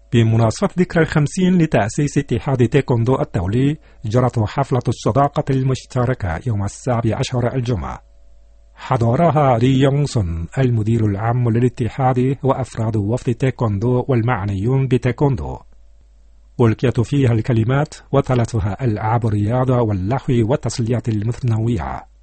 بمناسبة ذكرى 50 لتأسيس اتحاد تايكوندو الدولي، جرت حفلة الصداقة المشتركة يوم 17 الجمعة، حضرها ري يونغ سون المدير العام للاتحاد وأفراد وفد تايكوندو والمعنيون بتايكوندو. ألقيت فيها الكلمات وتلتها ألعاب الرياضة واللهو والتسلية المتنوعة.